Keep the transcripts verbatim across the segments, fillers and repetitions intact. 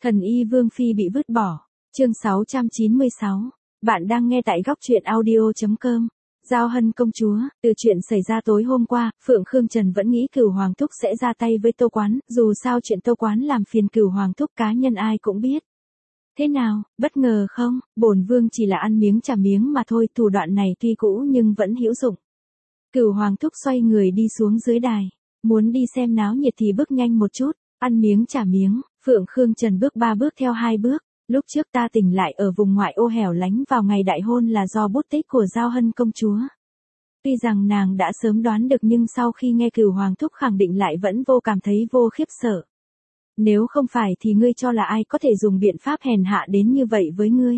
Thần y Vương Phi bị vứt bỏ. Chương sáu trăm chín mươi sáu. Bạn đang nghe tại góc truyện audio chấm com. Giao Hân công chúa, từ chuyện xảy ra tối hôm qua, Phượng Khương Trần vẫn nghĩ Cửu Hoàng Thúc sẽ ra tay với Tô Quán, dù sao chuyện Tô Quán làm phiền Cửu Hoàng Thúc cá nhân ai cũng biết. Thế nào, bất ngờ không? Bổn vương chỉ là ăn miếng trả miếng mà thôi, thủ đoạn này tuy cũ nhưng vẫn hữu dụng. Cửu Hoàng Thúc xoay người đi xuống dưới đài, muốn đi xem náo nhiệt thì bước nhanh một chút, ăn miếng trả miếng. Phượng Khương Trần bước ba bước theo hai bước. Lúc trước ta tỉnh lại ở vùng ngoại ô hẻo lánh vào ngày đại hôn là do bút tích của Giao Hân công chúa. Tuy rằng nàng đã sớm đoán được nhưng sau khi nghe Cửu Hoàng Thúc khẳng định lại vẫn vô cảm thấy vô khiếp sợ. Nếu không phải thì ngươi cho là ai có thể dùng biện pháp hèn hạ đến như vậy với ngươi.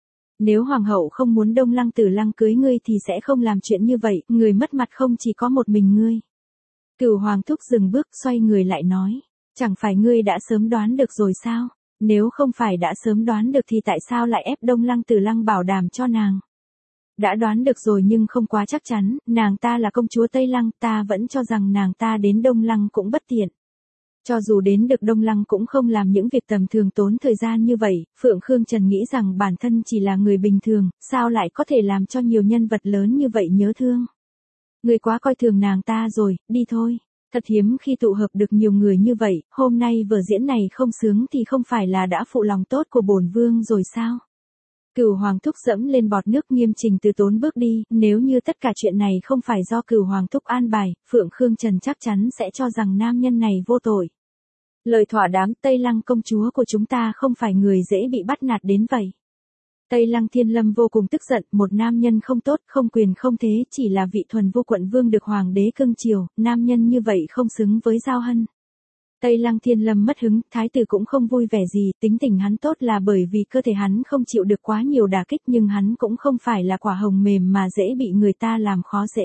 Nếu Hoàng hậu không muốn Đông Lăng Tử Lăng cưới ngươi thì sẽ không làm chuyện như vậy, người mất mặt không chỉ có một mình ngươi. Cửu Hoàng Thúc dừng bước xoay người lại nói. Chẳng phải ngươi đã sớm đoán được rồi sao? Nếu không phải đã sớm đoán được thì tại sao lại ép Đông Lăng Tử Lăng bảo đảm cho nàng? Đã đoán được rồi nhưng không quá chắc chắn, nàng ta là công chúa Tây Lăng, ta vẫn cho rằng nàng ta đến Đông Lăng cũng bất tiện. Cho dù đến được Đông Lăng cũng không làm những việc tầm thường tốn thời gian như vậy, Phượng Khương Trần nghĩ rằng bản thân chỉ là người bình thường, sao lại có thể làm cho nhiều nhân vật lớn như vậy nhớ thương? Người quá coi thường nàng ta rồi, đi thôi. Thật hiếm khi tụ hợp được nhiều người như vậy, hôm nay vở diễn này không sướng thì không phải là đã phụ lòng tốt của bổn vương rồi sao? Cửu Hoàng Thúc dẫm lên bọt nước nghiêm chỉnh từ tốn bước đi, nếu như tất cả chuyện này không phải do Cửu Hoàng Thúc an bài, Phượng Khương Trần chắc chắn sẽ cho rằng nam nhân này vô tội. Lời thỏa đáng, Tây Lăng công chúa của chúng ta không phải người dễ bị bắt nạt đến vậy. Tây Lăng Thiên Lâm vô cùng tức giận, một nam nhân không tốt, không quyền không thế, chỉ là vị thuần vô quận vương được hoàng đế cưng chiều, nam nhân như vậy không xứng với Giao Hân. Tây Lăng Thiên Lâm mất hứng, thái tử cũng không vui vẻ gì, tính tình hắn tốt là bởi vì cơ thể hắn không chịu được quá nhiều đả kích nhưng hắn cũng không phải là quả hồng mềm mà dễ bị người ta làm khó dễ.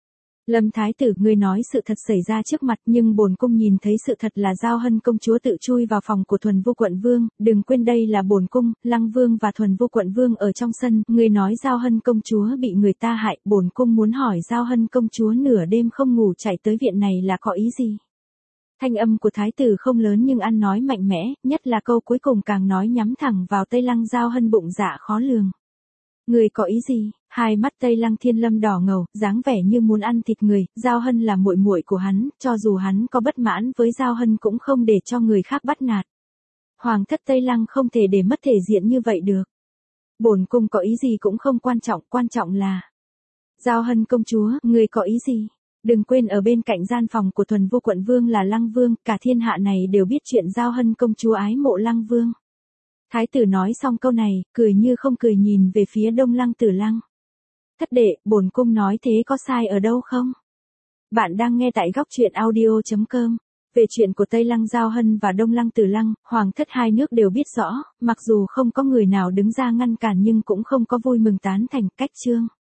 Lâm thái tử, ngươi nói sự thật xảy ra trước mặt nhưng bổn cung nhìn thấy sự thật là Giao Hân công chúa tự chui vào phòng của thuần vô quận vương, đừng quên đây là bổn cung, Lăng vương và thuần vô quận vương ở trong sân, ngươi nói Giao Hân công chúa bị người ta hại, bổn cung muốn hỏi Giao Hân công chúa nửa đêm không ngủ chạy tới viện này là có ý gì? Thanh âm của thái tử không lớn nhưng ăn nói mạnh mẽ, nhất là câu cuối cùng càng nói nhắm thẳng vào Tây Lăng Giao Hân bụng dạ khó lường. Người có ý gì? Hai mắt Tây Lăng Thiên Lâm đỏ ngầu, dáng vẻ như muốn ăn thịt người, Giao Hân là muội muội của hắn, cho dù hắn có bất mãn với Giao Hân cũng không để cho người khác bắt nạt. Hoàng thất Tây Lăng không thể để mất thể diện như vậy được. Bổn cung có ý gì cũng không quan trọng, quan trọng là Giao Hân công chúa, người có ý gì? Đừng quên ở bên cạnh gian phòng của thuần vô quận vương là Lăng vương, cả thiên hạ này đều biết chuyện Giao Hân công chúa ái mộ Lăng vương. Thái tử nói xong câu này, cười như không cười nhìn về phía Đông Lăng Tử Lăng. Thất đệ, bổn cung nói thế có sai ở đâu không? Bạn đang nghe tại góc truyện audio chấm com. Về chuyện của Tây Lăng Giao Hân và Đông Lăng Tử Lăng, hoàng thất hai nước đều biết rõ, mặc dù không có người nào đứng ra ngăn cản nhưng cũng không có vui mừng tán thành cách chương.